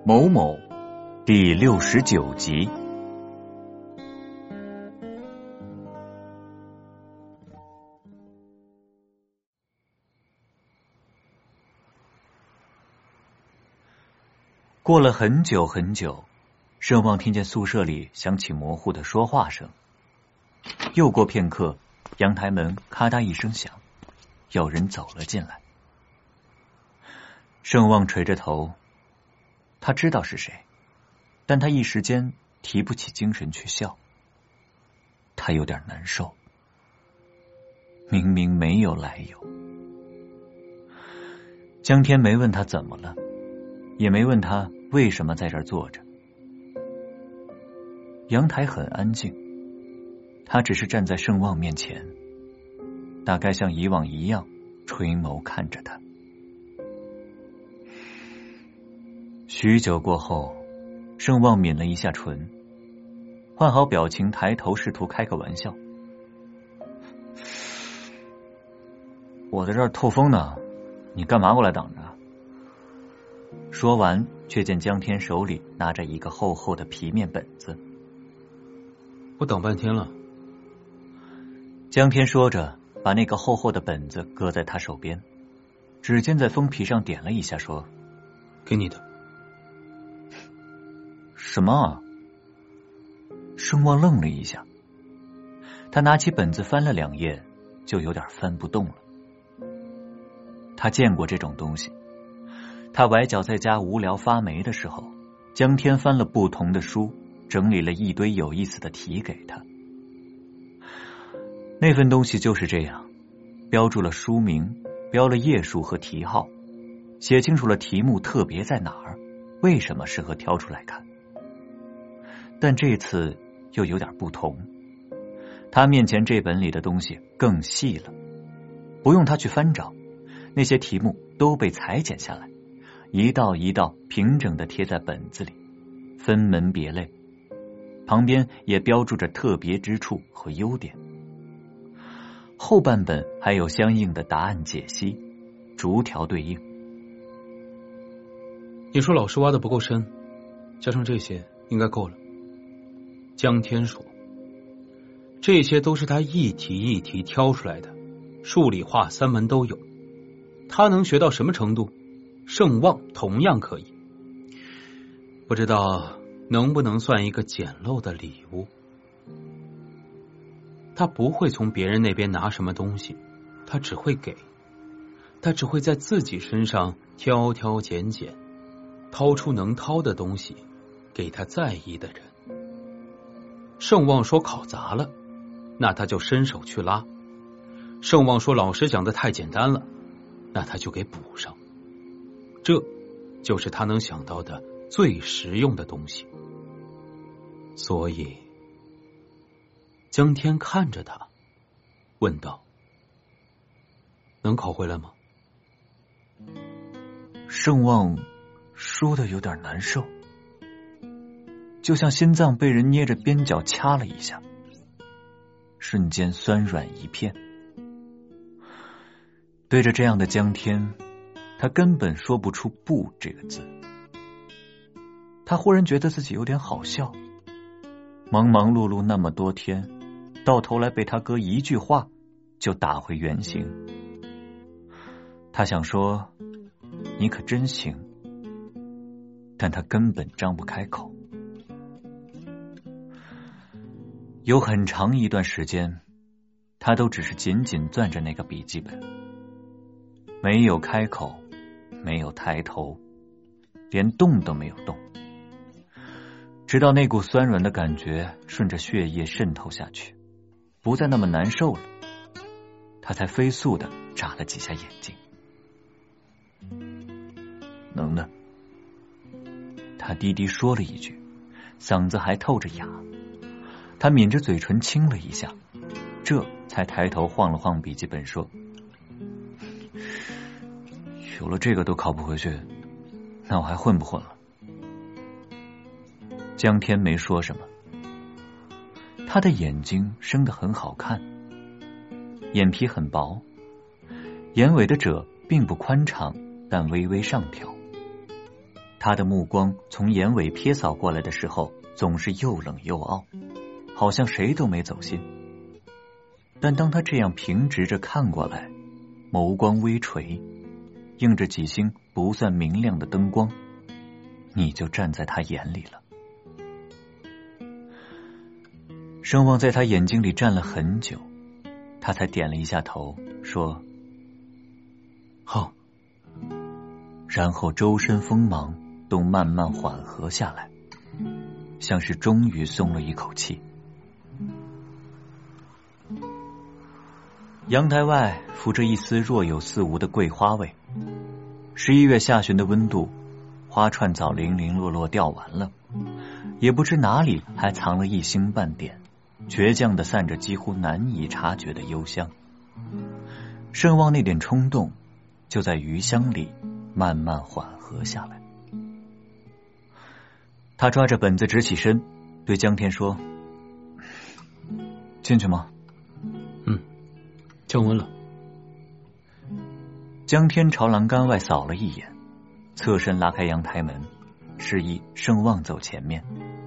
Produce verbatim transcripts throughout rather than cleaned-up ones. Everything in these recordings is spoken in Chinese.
某某第六十九集。过了很久很久，盛望听见宿舍里响起模糊的说话声。又过片刻，阳台门咔嗒一声响，有人走了进来。盛望垂着头，他知道是谁，但他一时间提不起精神去笑。他有点难受，明明没有来由。江天没问他怎么了，也没问他为什么在这儿坐着。阳台很安静，他只是站在盛望面前，大概像以往一样垂眸看着他。许久过后，盛望抿了一下唇，换好表情，抬头试图开个玩笑：“我在这儿透风呢，你干嘛过来挡着？”说完，却见江天手里拿着一个厚厚的皮面本子。 我等半天了。 江天说着，把那个厚厚的本子搁在他手边，指尖在封皮上点了一下，说：“ 给你的。” 什么啊？盛望愣了一下，他拿起本子翻了两页，就有点翻不动了。他见过这种东西，他崴脚在家无聊发霉的时候，江天翻了不同的书，整理了一堆有意思的题给他。那份东西就是这样，标注了书名，标了页数和题号，写清楚了题目特别在哪儿，为什么适合挑出来看。但这次又有点不同，他面前这本里的东西更细了，不用他去翻找，那些题目都被裁剪下来，一道一道平整的贴在本子里，分门别类，旁边也标注着特别之处和优点。后半本还有相应的答案解析，逐条对应。 你说老师挖的不够深，加上这些应该够了。江天说，这些都是他一题一题挑出来的，数理化三门都有。他能学到什么程度，盛望同样可以。不知道能不能算一个简陋的礼物。他不会从别人那边拿什么东西，他只会给，他只会在自己身上挑挑拣拣，掏出能掏的东西给他在意的人。盛望说考砸了，那他就伸手去拉；盛望说老师讲的太简单了，那他就给补上。这就是他能想到的最实用的东西。所以江天看着他问道：“能考回来吗？” 盛望说的有点难受，就像心脏被人捏着边角掐了一下，瞬间酸软一片。对着这样的江天，他根本说不出不这个字。他忽然觉得自己有点好笑，忙忙碌碌那么多天，到头来被他哥一句话就打回原形。他想说你可真行，但他根本张不开口。有很长一段时间，他都只是紧紧攥着那个笔记本，没有开口，没有抬头，连动都没有动，直到那股酸软的感觉顺着血液渗透下去，不再那么难受了，他才飞速的眨了几下眼睛。能的，他低低说了一句，嗓子还透着哑。他抿着嘴唇亲了一下，这才抬头晃了晃笔记本，说：“有了这个都考不回去，那我还混不混了？”江天没说什么，他的眼睛生得很好看，眼皮很薄，眼尾的褶并不宽长，但微微上挑。 他的目光从眼尾瞥扫过来的时候，总是又冷又傲，好像谁都没走近。但当他这样平直着看过来，眸光微垂，映着几星不算明亮的灯光，你就站在他眼里了。盛望在他眼睛里站了很久，他才点了一下头，说： 好。 然后周身锋芒都慢慢缓和下来，像是终于松了一口气。阳台外浮着一丝若有似无的桂花味。十一月下旬的温度，花串早零零落落掉完了，也不知哪里还藏了一星半点，倔强地散着几乎难以察觉的幽香。盛望那点冲动，就在余香里慢慢缓和下来。他抓着本子直起身，对江天说：进去吗？ 嗯，降温了。 江天朝栏杆外扫了一眼，侧身拉开阳台门，示意盛望走前面。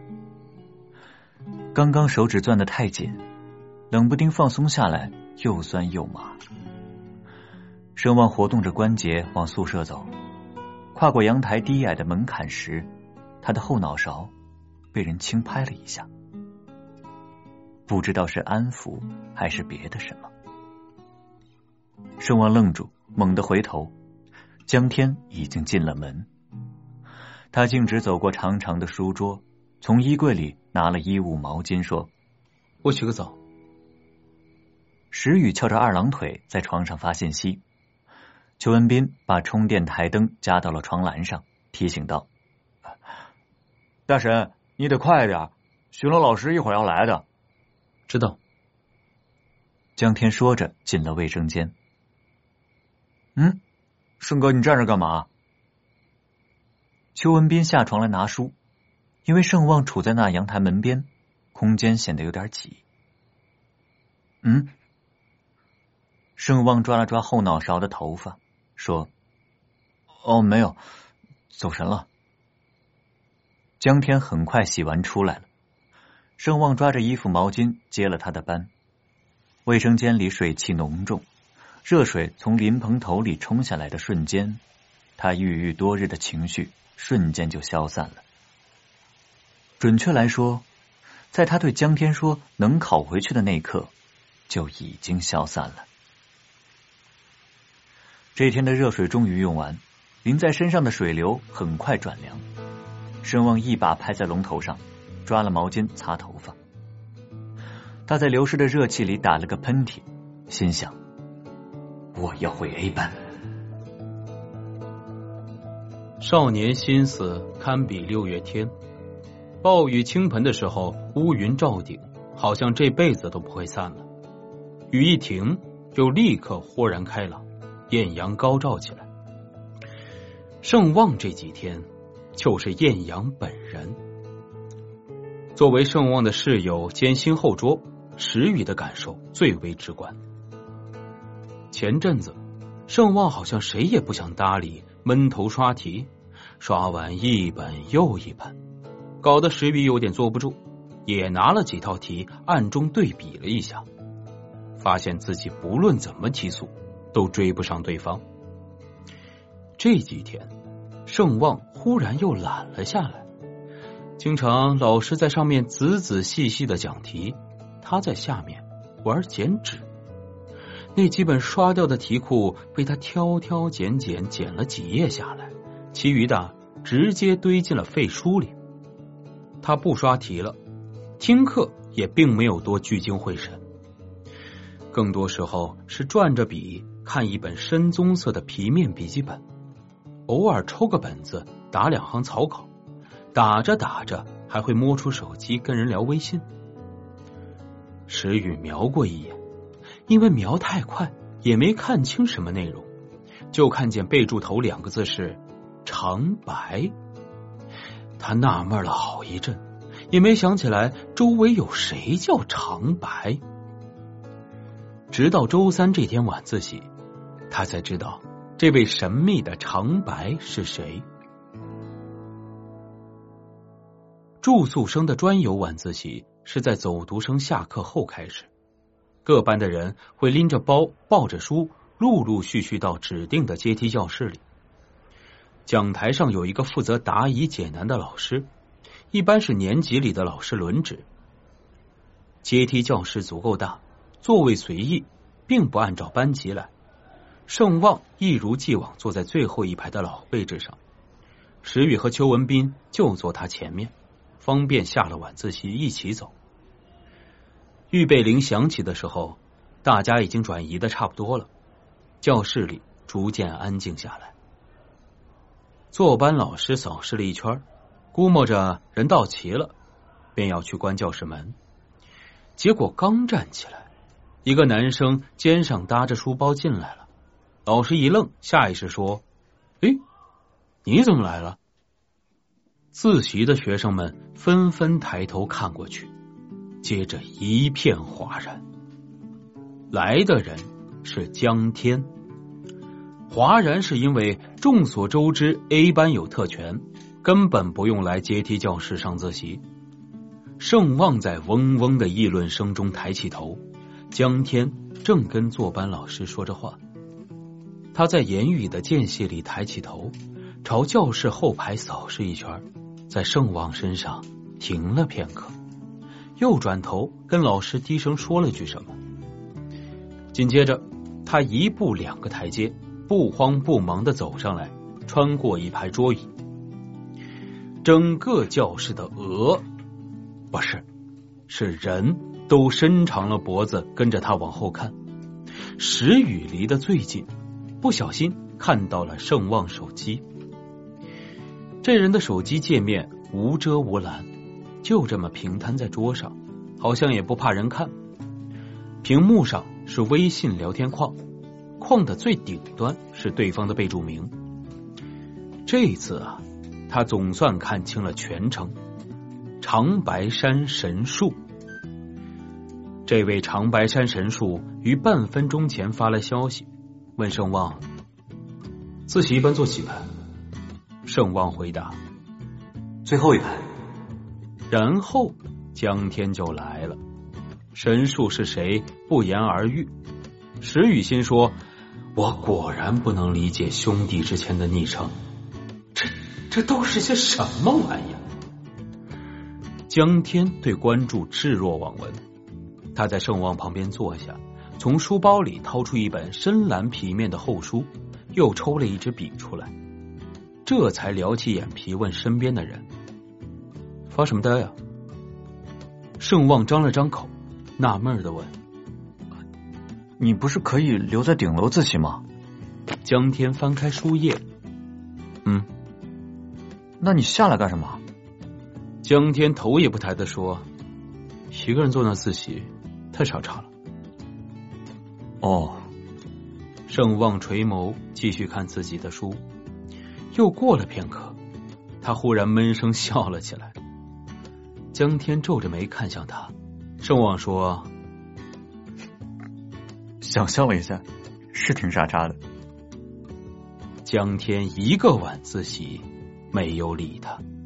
刚刚手指攥得太紧，冷不丁放松下来，又酸又麻。盛望活动着关节往宿舍走，跨过阳台低矮的门槛时，他的后脑勺被人轻拍了一下，不知道是安抚还是别的什么。盛望愣住，猛地回头，江天已经进了门。他径直走过长长的书桌，从衣柜里拿了衣物毛巾，说： 我洗个澡。 石宇翘着二郎腿在床上发信息，邱文斌把充电台灯加到了床栏上，提醒道：大神，你得快点，巡逻老师一会儿要来的。 知道。 江天说着进了卫生间。嗯，盛哥，你站着干嘛？邱文斌下床来拿书，因为盛望处在那阳台门边，空间显得有点挤。嗯？盛望抓了抓后脑勺的头发，说：哦，没有，走神了。江天很快洗完出来了，盛望抓着衣服毛巾接了他的班。卫生间里水汽浓重，热水从淋蓬头里冲下来的瞬间，他郁郁多日的情绪瞬间就消散了。准确来说，在他对江天说能考回去的那一刻，就已经消散了。这天的热水终于用完，淋在身上的水流很快转凉。盛望一把拍在龙头上，抓了毛巾擦头发。他在流失的热气里打了个喷嚏，心想：我要回 A 班。 少年心思堪比六月天，暴雨倾盆的时候，乌云罩顶，好像这辈子都不会散了。雨一停，就立刻豁然开朗，艳阳高照起来。盛望这几天就是艳阳本人。作为盛望的室友兼新后桌，石宇的感受最为直观。前阵子盛望好像谁也不想搭理，闷头刷题，刷完一本又一本，搞得石宇有点坐不住，也拿了几套题暗中对比了一下，发现自己不论怎么提速都追不上对方。这几天盛望忽然又懒了下来，经常老师在上面仔仔细细的讲题，他在下面玩剪纸。那几本刷掉的题库被他挑挑拣拣剪了几页下来，其余的直接堆进了废书里。他不刷题了，听课也并没有多聚精会神，更多时候是转着笔看一本深棕色的皮面笔记本，偶尔抽个本子打两行草稿，打着打着还会摸出手机跟人聊微信。石宇瞄过一眼，因为瞄太快也没看清什么内容，就看见备注头两个字是长白。他纳闷了好一阵，也没想起来周围有谁叫长白。直到周三这天晚自习，他才知道这位神秘的长白是谁。 住宿生的专有晚自习是在走读生下课后开始，各班的人会拎着包抱着书陆陆续续到指定的阶梯教室里。讲台上有一个负责答疑解难的老师，一般是年级里的老师轮值。阶梯教室足够大，座位随意，并不按照班级来。盛旺一如既往坐在最后一排的老位置上，石宇和邱文斌就坐他前面，方便下了晚自习一起走。预备铃响起的时候，大家已经转移的差不多了，教室里逐渐安静下来。坐班老师扫视了一圈，估摸着人到齐了，便要去关教室门。结果刚站起来，一个男生肩上搭着书包进来了。老师一愣，下意识说：诶，你怎么来了？自习的学生们纷纷抬头看过去，接着一片哗然。来的人是江天。哗然是因为众所周知 A 班有特权，根本不用来阶梯教室上自习。盛旺在嗡嗡的议论声中抬起头，江天正跟坐班老师说着话。他在言语的间隙里抬起头，朝教室后排扫视一圈，在盛旺身上停了片刻，又转头跟老师低声说了句什么。紧接着他一步两个台阶，不慌不忙地走上来，穿过一排桌椅。整个教室的鹅不是是人都伸长了脖子跟着他往后看。石宇离得最近，不小心看到了盛旺手机。这人的手机界面无遮无拦，就这么平摊在桌上，好像也不怕人看。屏幕上是微信聊天框，框的最顶端是对方的备注名。这一次啊，他总算看清了全称：长白山神树。这位长白山神树于半分钟前发来消息，问盛旺：自习班坐几排？盛旺回答： 最后一排。 然后江天就来了。神树是谁不言而喻。石宇心说：我果然不能理解兄弟之间的昵称，这这都是些什么玩意儿？江天对关注置若罔闻，他在盛旺旁边坐下，从书包里掏出一本深蓝皮面的厚书，又抽了一支笔出来，这才撩起眼皮问身边的人：发什么呆呀？盛旺张了张口，纳闷的问： 你不是可以留在顶楼自习吗？ 江天翻开书页：嗯， 那你下来干什么？ 江天头也不抬的说：一个人坐那自习太傻叉了。 哦。 盛旺垂眸继续看自己的书，又过了片刻，他忽然闷声笑了起来。江天皱着眉看向他，盛旺说： 想象了一下，是挺傻叉的。 江天一个晚自习没有理他。